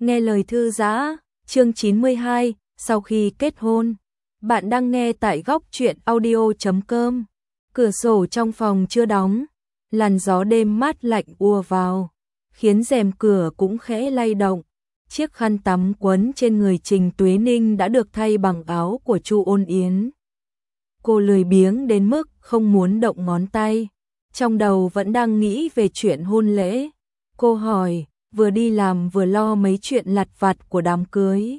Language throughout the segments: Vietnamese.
Nghe lời thư giã, chương 92, sau khi kết hôn. Bạn đang nghe tại góc truyện audio.com. Cửa sổ trong phòng chưa đóng, làn gió đêm mát lạnh ùa vào, khiến rèm cửa cũng khẽ lay động. Chiếc khăn tắm quấn trên người Trình Tuế Ninh đã được thay bằng áo của Chu Ôn Yến. Cô lười biếng đến mức không muốn động ngón tay, trong đầu vẫn đang nghĩ về chuyện hôn lễ. Cô hỏi, vừa đi làm vừa lo mấy chuyện lặt vặt của đám cưới.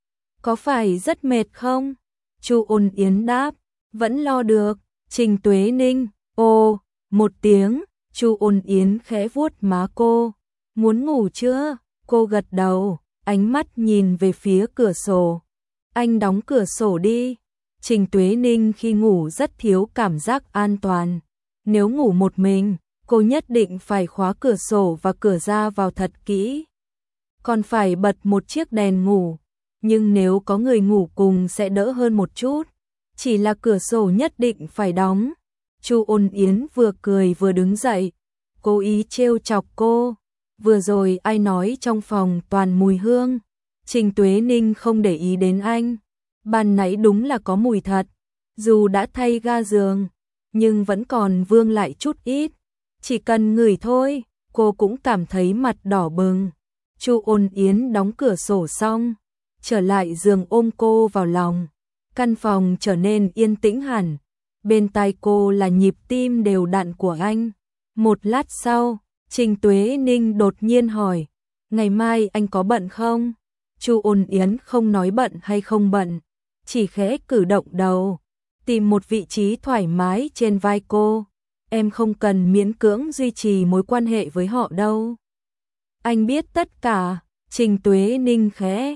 Có phải rất mệt không? Chu Ôn Yến đáp, vẫn lo được. Trình Tuế Ninh, ồ, một tiếng. Chu Ôn Yến khẽ vuốt má cô. Muốn ngủ chưa? Cô gật đầu, ánh mắt nhìn về phía cửa sổ. Anh đóng cửa sổ đi. Trình Tuế Ninh khi ngủ rất thiếu cảm giác an toàn. Nếu ngủ một mình, cô nhất định phải khóa cửa sổ và cửa ra vào thật kỹ. Còn phải bật một chiếc đèn ngủ. Nhưng nếu có người ngủ cùng sẽ đỡ hơn một chút. Chỉ là cửa sổ nhất định phải đóng. Chu Ôn Yến vừa cười vừa đứng dậy, cố ý trêu chọc cô. Vừa rồi ai nói trong phòng toàn mùi hương? Trình Tuế Ninh không để ý đến anh. Ban nãy đúng là có mùi thật. Dù đã thay ga giường, nhưng vẫn còn vương lại chút ít. Chỉ cần ngửi thôi, cô cũng cảm thấy mặt đỏ bừng. Chu Ôn Yến đóng cửa sổ xong, trở lại giường ôm cô vào lòng. Căn phòng trở nên yên tĩnh hẳn. Bên tai cô là nhịp tim đều đặn của anh. Một lát sau, Trình Tuế Ninh đột nhiên hỏi, ngày mai anh có bận không? Chu Ôn Yến không nói bận hay không bận, chỉ khẽ cử động đầu, tìm một vị trí thoải mái trên vai cô. Em không cần miễn cưỡng duy trì mối quan hệ với họ đâu. Anh biết tất cả. Trình Tuế Ninh khẽ,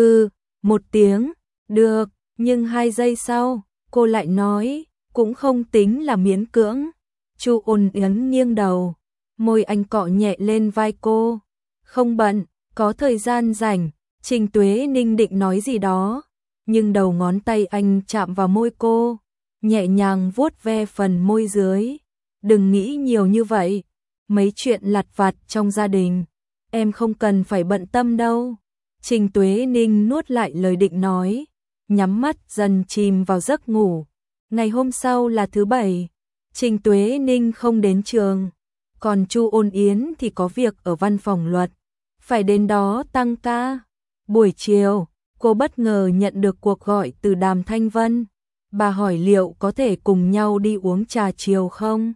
một tiếng, được, nhưng 2 giây sau, cô lại nói, cũng không tính là miễn cưỡng. Chu Ôn Yến nghiêng đầu, môi anh cọ nhẹ lên vai cô. Không bận, có thời gian rảnh. Trình Tuế Ninh định nói gì đó, nhưng đầu ngón tay anh chạm vào môi cô, nhẹ nhàng vuốt ve phần môi dưới. Đừng nghĩ nhiều như vậy, mấy chuyện lặt vặt trong gia đình, em không cần phải bận tâm đâu. Trình Tuế Ninh nuốt lại lời định nói, nhắm mắt dần chìm vào giấc ngủ. Ngày hôm sau là thứ Bảy, Trình Tuế Ninh không đến trường, còn Chu Ôn Yến thì có việc ở văn phòng luật, phải đến đó tăng ca. Buổi chiều, cô bất ngờ nhận được cuộc gọi từ Đàm Thanh Vân. Bà hỏi liệu có thể cùng nhau đi uống trà chiều không?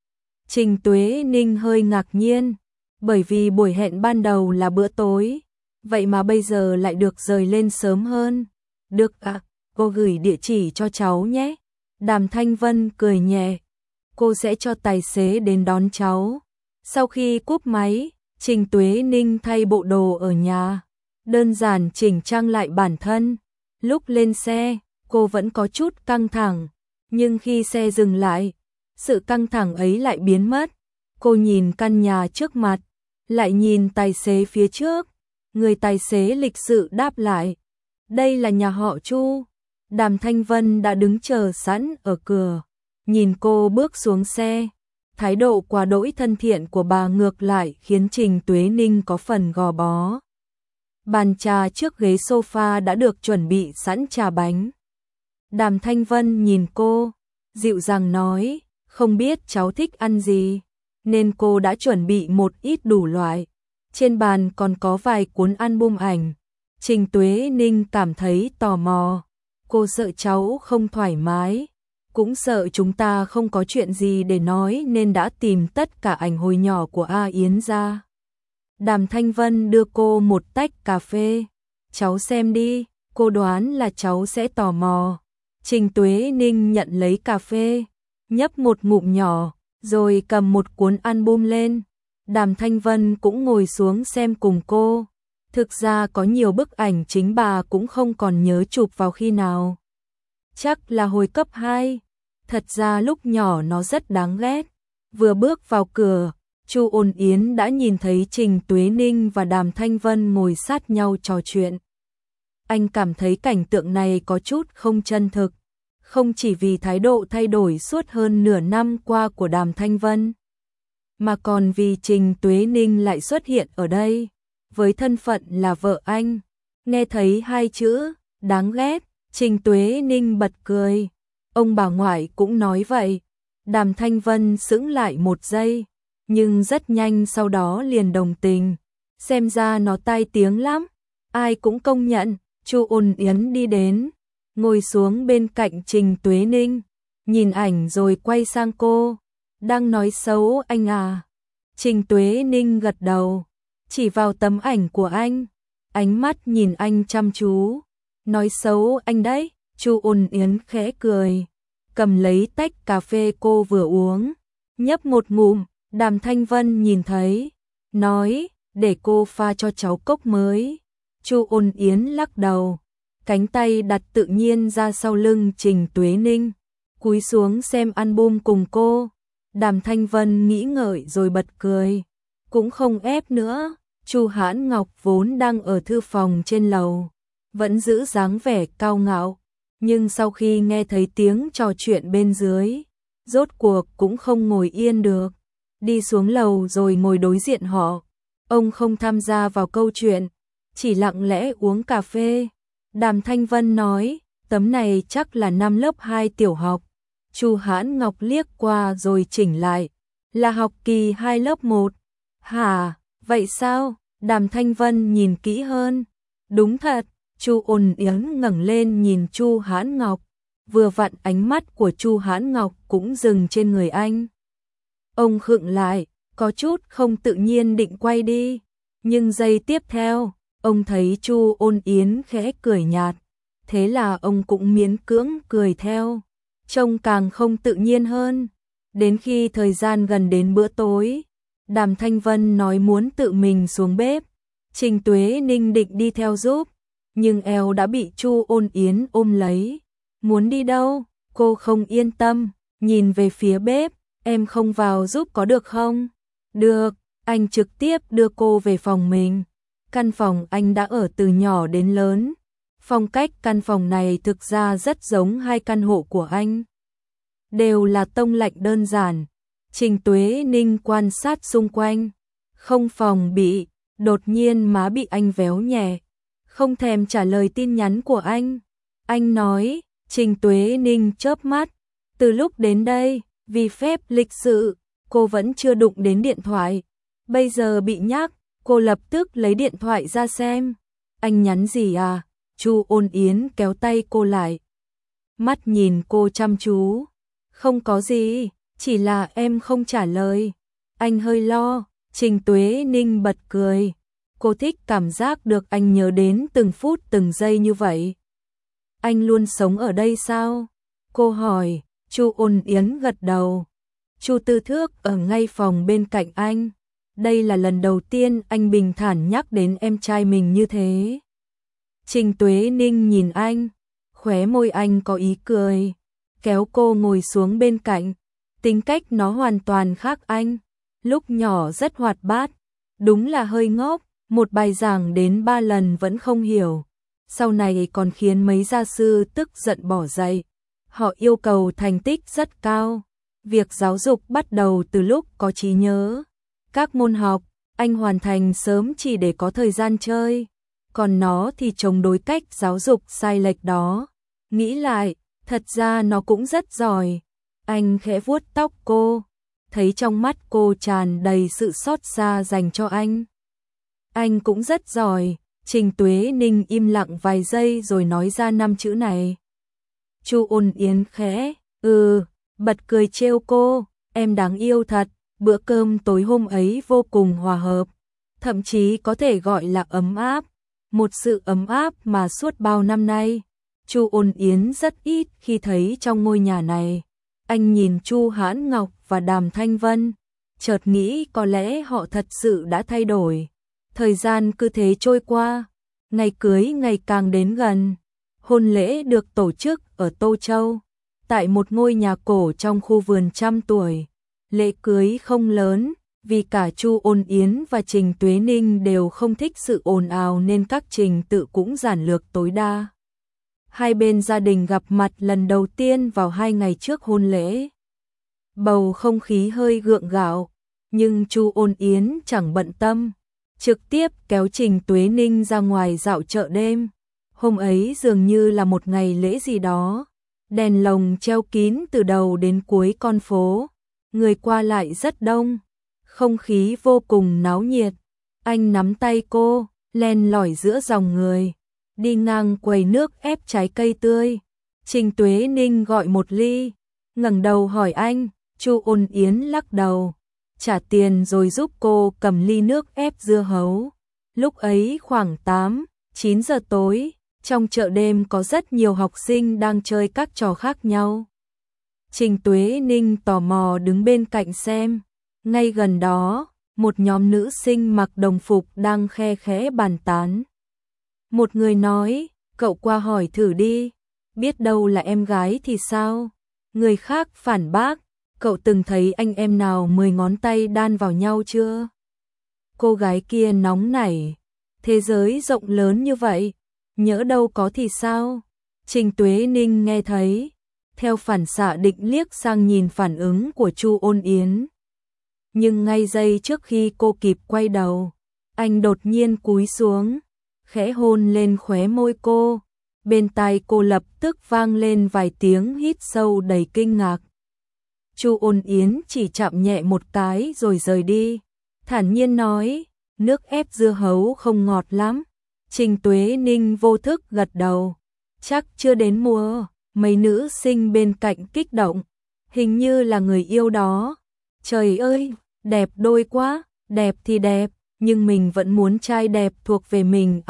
Trình Tuế Ninh hơi ngạc nhiên, bởi vì buổi hẹn ban đầu là bữa tối, vậy mà bây giờ lại được rời lên sớm hơn. Được ạ, cô gửi địa chỉ cho cháu nhé. Đàm Thanh Vân cười nhẹ, cô sẽ cho tài xế đến đón cháu. Sau khi cúp máy, Trình Tuế Ninh thay bộ đồ ở nhà, đơn giản chỉnh trang lại bản thân. Lúc lên xe, cô vẫn có chút căng thẳng, nhưng khi xe dừng lại, sự căng thẳng ấy lại biến mất. Cô nhìn căn nhà trước mặt, lại nhìn tài xế phía trước. Người tài xế lịch sự đáp lại, đây là nhà họ Chu. Đàm Thanh Vân đã đứng chờ sẵn ở cửa, nhìn cô bước xuống xe. Thái độ quá đỗi thân thiện của bà ngược lại khiến Trình Tuế Ninh có phần gò bó. Bàn trà trước ghế sofa đã được chuẩn bị sẵn trà bánh. Đàm Thanh Vân nhìn cô, dịu dàng nói, không biết cháu thích ăn gì, nên cô đã chuẩn bị một ít đủ loại. Trên bàn còn có vài cuốn album ảnh. Trình Tuế Ninh cảm thấy tò mò. Cô sợ cháu không thoải mái, cũng sợ chúng ta không có chuyện gì để nói nên đã tìm tất cả ảnh hồi nhỏ của A Yến ra. Đàm Thanh Vân đưa cô một tách cà phê. Cháu xem đi, cô đoán là cháu sẽ tò mò. Trình Tuế Ninh nhận lấy cà phê, nhấp một ngụm nhỏ, rồi cầm một cuốn album lên. Đàm Thanh Vân cũng ngồi xuống xem cùng cô. Thực ra có nhiều bức ảnh chính bà cũng không còn nhớ chụp vào khi nào. Chắc là hồi cấp 2. Thật ra lúc nhỏ nó rất đáng ghét. Vừa bước vào cửa, Chu Ôn Yến đã nhìn thấy Trình Tuế Ninh và Đàm Thanh Vân ngồi sát nhau trò chuyện. Anh cảm thấy cảnh tượng này có chút không chân thực, không chỉ vì thái độ thay đổi suốt hơn nửa năm qua của Đàm Thanh Vân, mà còn vì Trình Tuế Ninh lại xuất hiện ở đây. với thân phận là vợ anh. Nghe thấy hai chữ, đáng ghét, Trình Tuế Ninh bật cười. Ông bà ngoại cũng nói vậy. Đàm Thanh Vân sững lại một giây, nhưng rất nhanh sau đó liền đồng tình. Xem ra nó tai tiếng lắm. Ai cũng công nhận. Chu Ôn Yến đi đến, ngồi xuống bên cạnh Trình Tuế Ninh, nhìn ảnh rồi quay sang cô. Đang nói xấu anh à? Trình Tuế Ninh gật đầu, chỉ vào tấm ảnh của anh, ánh mắt nhìn anh chăm chú. Nói xấu anh đấy. Chu Ôn Yến khẽ cười, cầm lấy tách cà phê cô vừa uống, nhấp một ngụm. Đàm Thanh Vân nhìn thấy, nói, để cô pha cho cháu cốc mới. Chu Ôn Yến lắc đầu, cánh tay đặt tự nhiên ra sau lưng Trình Tuế Ninh, cúi xuống xem album cùng cô. Đàm Thanh Vân nghĩ ngợi rồi bật cười, cũng không ép nữa. Chu Hãn Ngọc vốn đang ở thư phòng trên lầu, vẫn giữ dáng vẻ cao ngạo, nhưng sau khi nghe thấy tiếng trò chuyện bên dưới, rốt cuộc cũng không ngồi yên được, đi xuống lầu rồi ngồi đối diện họ. Ông không tham gia vào câu chuyện, chỉ lặng lẽ uống cà phê. Đàm Thanh Vân nói, tấm này chắc là năm lớp 2 tiểu học. Chu Hãn Ngọc liếc qua rồi chỉnh lại, là học kỳ 2 lớp 1. Hả, vậy sao? Đàm Thanh Vân nhìn kỹ hơn. Đúng thật. Chu Ôn Yến ngẩng lên nhìn Chu Hãn Ngọc, vừa vặn ánh mắt của Chu Hãn Ngọc cũng dừng trên người anh. Ông khựng lại, có chút không tự nhiên định quay đi, nhưng giây tiếp theo, ông thấy Chu Ôn Yến khẽ cười nhạt, thế là ông cũng miễn cưỡng cười theo, trông càng không tự nhiên hơn. Đến khi thời gian gần đến bữa tối, Đàm Thanh Vân nói muốn tự mình xuống bếp, Trình Tuế Ninh định đi theo giúp, nhưng eo đã bị Chu Ôn Yến ôm lấy. Muốn đi đâu? Cô không yên tâm, nhìn về phía bếp, em không vào giúp có được không? Được, anh trực tiếp đưa cô về phòng mình. Căn phòng anh đã ở từ nhỏ đến lớn. Phong cách căn phòng này thực ra rất giống hai căn hộ của anh. Đều là tông lạnh đơn giản. Trình Tuế Ninh quan sát xung quanh, không phòng bị, đột nhiên má bị anh véo nhẹ, không thèm trả lời tin nhắn của anh. Anh nói, Trình Tuế Ninh chớp mắt, từ lúc đến đây, vì phép lịch sự, cô vẫn chưa đụng đến điện thoại. Bây giờ bị nhắc, cô lập tức lấy điện thoại ra xem. Anh nhắn gì à? Chu Ôn Yến kéo tay cô lại, mắt nhìn cô chăm chú. Không có gì, chỉ là em không trả lời. Anh hơi lo. Trình Tuế Ninh bật cười. Cô thích cảm giác được anh nhớ đến từng phút từng giây như vậy. Anh luôn sống ở đây sao? Cô hỏi. Chu Ôn Yến gật đầu. Chu Tư Thước ở ngay phòng bên cạnh anh. Đây là lần đầu tiên anh bình thản nhắc đến em trai mình như thế. Trình Tuế Ninh nhìn anh, khóe môi anh có ý cười, kéo cô ngồi xuống bên cạnh. Tính cách nó hoàn toàn khác anh. Lúc nhỏ rất hoạt bát, đúng là hơi ngốc, một bài giảng đến 3 lần vẫn không hiểu. Sau này còn khiến mấy gia sư tức giận bỏ dạy. Họ yêu cầu thành tích rất cao. Việc giáo dục bắt đầu từ lúc có trí nhớ. Các môn học, anh hoàn thành sớm chỉ để có thời gian chơi. Còn nó thì chống đối cách giáo dục sai lệch đó. Nghĩ lại, thật ra nó cũng rất giỏi. Anh khẽ vuốt tóc cô, thấy trong mắt cô tràn đầy sự xót xa dành cho anh. Anh cũng rất giỏi. Trình Tuế Ninh im lặng vài giây rồi nói ra 5 chữ này. Chu Ôn Yến khẽ, bật cười trêu cô, em đáng yêu thật. Bữa cơm tối hôm ấy vô cùng hòa hợp, thậm chí có thể gọi là ấm áp. Một sự ấm áp mà suốt bao năm nay, Chu Ôn Yến rất ít khi thấy trong ngôi nhà này. Anh nhìn Chu Hãn Ngọc và Đàm Thanh Vân, chợt nghĩ có lẽ họ thật sự đã thay đổi. Thời gian cứ thế trôi qua, ngày cưới ngày càng đến gần. Hôn lễ được tổ chức ở Tô Châu, tại một ngôi nhà cổ trong khu vườn trăm tuổi. Lễ cưới không lớn, vì cả Chu Ôn Yến và Trình Tuế Ninh đều không thích sự ồn ào nên các trình tự cũng giản lược tối đa. Hai bên gia đình gặp mặt lần đầu tiên vào 2 ngày trước hôn lễ. Bầu không khí hơi gượng gạo, nhưng Chu Ôn Yến chẳng bận tâm. trực tiếp kéo Trình Tuế Ninh ra ngoài dạo chợ đêm. Hôm ấy dường như là một ngày lễ gì đó, đèn lồng treo kín từ đầu đến cuối con phố, người qua lại rất đông, không khí vô cùng náo nhiệt. Anh nắm tay cô, len lỏi giữa dòng người, đi ngang quầy nước ép trái cây tươi. Trình Tuế Ninh gọi một ly, ngẩng đầu hỏi anh. Chu Ôn Yến lắc đầu, trả tiền rồi giúp cô cầm ly nước ép dưa hấu. Lúc ấy khoảng 8-9 giờ tối, trong chợ đêm có rất nhiều học sinh đang chơi các trò khác nhau. Trình Tuế Ninh tò mò đứng bên cạnh xem. Ngay gần đó, một nhóm nữ sinh mặc đồng phục đang khe khẽ bàn tán. Một người nói, cậu qua hỏi thử đi, biết đâu là em gái thì sao? Người khác phản bác, cậu từng thấy anh em nào 10 ngón tay đan vào nhau chưa? Cô gái kia nóng nảy, thế giới rộng lớn như vậy, nhỡ đâu có thì sao? Trình Tuế Ninh nghe thấy, theo phản xạ định liếc sang nhìn phản ứng của Chu Ôn Yến. Nhưng ngay giây trước khi cô kịp quay đầu, anh đột nhiên cúi xuống, khẽ hôn lên khóe môi cô. Bên tai cô lập tức vang lên vài tiếng hít sâu đầy kinh ngạc. Chu Ôn Yến chỉ chạm nhẹ một cái rồi rời đi, thản nhiên nói, nước ép dưa hấu không ngọt lắm. Trình Tuế Ninh vô thức gật đầu, chắc chưa đến mùa. Mấy nữ sinh bên cạnh kích động, hình như là người yêu đó. Trời ơi, đẹp đôi quá, đẹp thì đẹp, nhưng mình vẫn muốn trai đẹp thuộc về mình.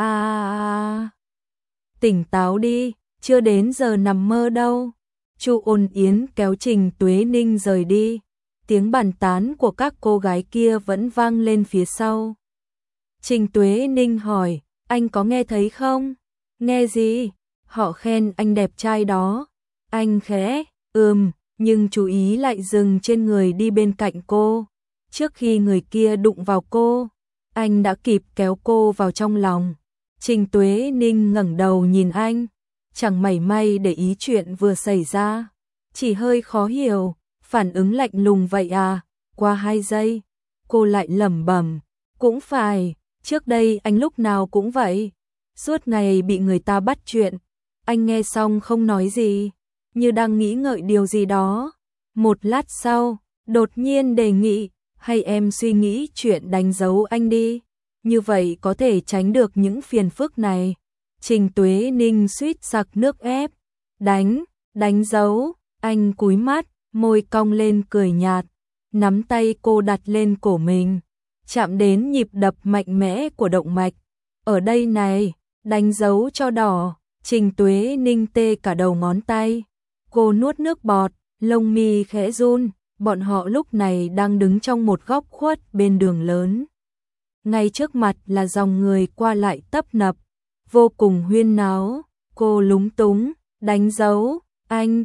Tỉnh táo đi, chưa đến giờ nằm mơ đâu. Chu Ôn Yến kéo Trình Tuế Ninh rời đi, tiếng bàn tán của các cô gái kia vẫn vang lên phía sau. Trình Tuế Ninh hỏi, anh có nghe thấy không? Nghe gì? Họ khen anh đẹp trai đó. Anh khẽ, nhưng chú ý lại dừng trên người đi bên cạnh cô. Trước khi người kia đụng vào cô, anh đã kịp kéo cô vào trong lòng. Trình Tuế Ninh ngẩng đầu nhìn anh, chẳng mảy may để ý chuyện vừa xảy ra, chỉ hơi khó hiểu, phản ứng lạnh lùng vậy à? Qua 2 giây, cô lại lẩm bẩm, cũng phải, trước đây anh lúc nào cũng vậy, suốt ngày bị người ta bắt chuyện. Anh nghe xong không nói gì, như đang nghĩ ngợi điều gì đó. Một lát sau, đột nhiên đề nghị, hay em suy nghĩ chuyện đánh dấu anh đi, như vậy có thể tránh được những phiền phức này. Trình Tuế Ninh suýt sặc nước ép. Đánh dấu, anh cúi mắt, môi cong lên cười nhạt, nắm tay cô đặt lên cổ mình, chạm đến nhịp đập mạnh mẽ của động mạch. Ở đây này, đánh dấu cho đỏ. Trình Tuế Ninh tê cả đầu ngón tay, cô nuốt nước bọt, lông mi khẽ run. Bọn họ lúc này đang đứng trong một góc khuất bên đường lớn. Ngay trước mặt là dòng người qua lại tấp nập, vô cùng huyên náo. Cô lúng túng, đánh dấu, anh,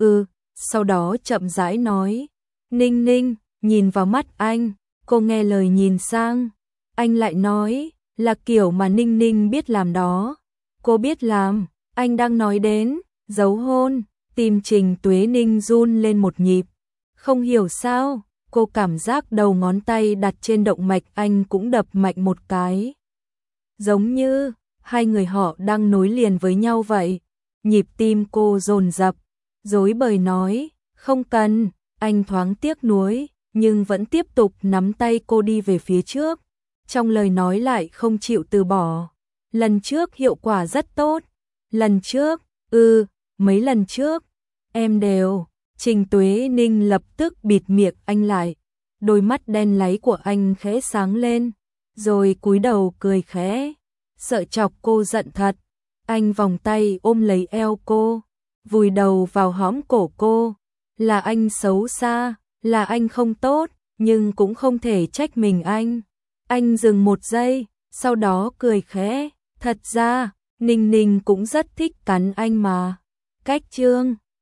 sau đó chậm rãi nói. Ninh Ninh, nhìn vào mắt anh, cô nghe lời nhìn sang. Anh lại nói, là kiểu mà Ninh Ninh biết làm đó. Cô biết làm, anh đang nói đến, dấu hôn. Tim Trình Tuế Ninh run lên một nhịp. Không hiểu sao, cô cảm giác đầu ngón tay đặt trên động mạch anh cũng đập mạnh một cái. Giống như hai người họ đang nối liền với nhau vậy. Nhịp tim cô dồn dập, rối bời nói, không cần. Anh thoáng tiếc nuối, nhưng vẫn tiếp tục nắm tay cô đi về phía trước. Trong lời nói lại không chịu từ bỏ. Lần trước hiệu quả rất tốt. Lần trước, mấy lần trước, em đều. Trình Tuế Ninh lập tức bịt miệng anh lại. Đôi mắt đen láy của anh khẽ sáng lên, rồi cúi đầu cười khẽ, sợ chọc cô giận thật. Anh vòng tay ôm lấy eo cô, vùi đầu vào hõm cổ cô. Là anh xấu xa, là anh không tốt, nhưng cũng không thể trách mình anh. Anh dừng một giây, sau đó cười khẽ, thật ra, Ninh Ninh cũng rất thích cắn anh mà. Cách chương